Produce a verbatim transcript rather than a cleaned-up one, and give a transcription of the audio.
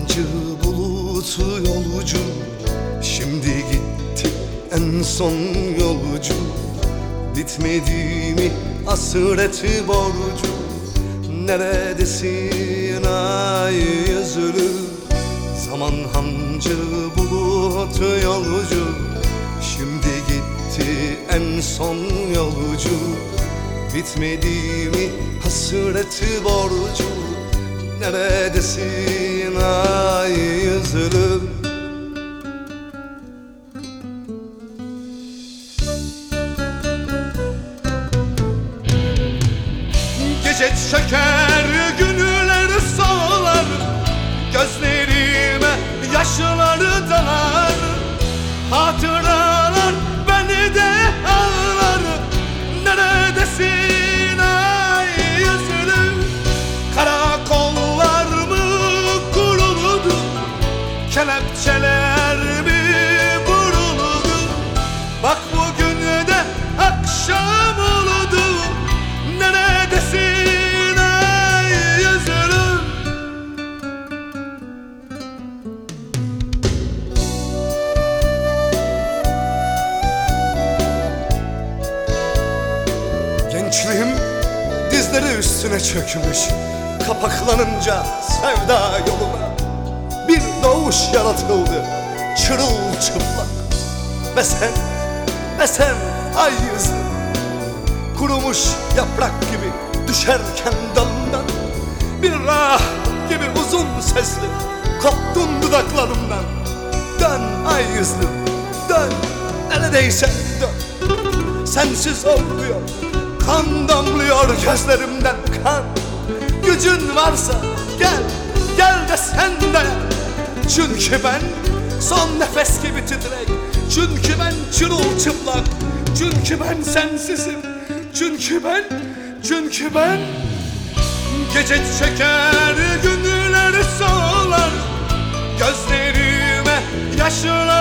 hancı bulutu yolcu, şimdi gitti en son yolcu. Bitmedi mi hasreti borcu? Neredesin ay yüzlü? Zaman hancı bulutu yolcu, şimdi gitti en son yolcu. Bitmedi mi hasreti borcu? Neredesin ay yüzlüm? Gece çöker, günler solar, gözlerime yaşları dalar. Hatıralar beni de ağlar. Neredesin ay yüzlüm? Karakollar mı kuruldu? Kelepçeler mi vuruldu? Bak bugün de akşam oldu. Neredesin ay yüzlüm? Gençliğim dizleri üstüne çökmüş, kapaklanınca sevda yoluna bir doğuş yaratıldı çırılçıplak. Ve sen, ve sen ay yüzlüm, kurumuş yaprak gibi düşerken dalından, bir rah gibi uzun sesli koptun dudaklarımdan. Dön ay yüzlüm, dön, neredeysen dön. Sensiz olmuyor, kan damlıyor gözlerimden kan. Gücün varsa gel, gel de sen de. Çünkü ben son nefes gibi titrek, çünkü ben çırılçıplak, çünkü ben sensizim, çünkü ben, çünkü ben. Gece çeker, günler solar, gözlerime yaşlar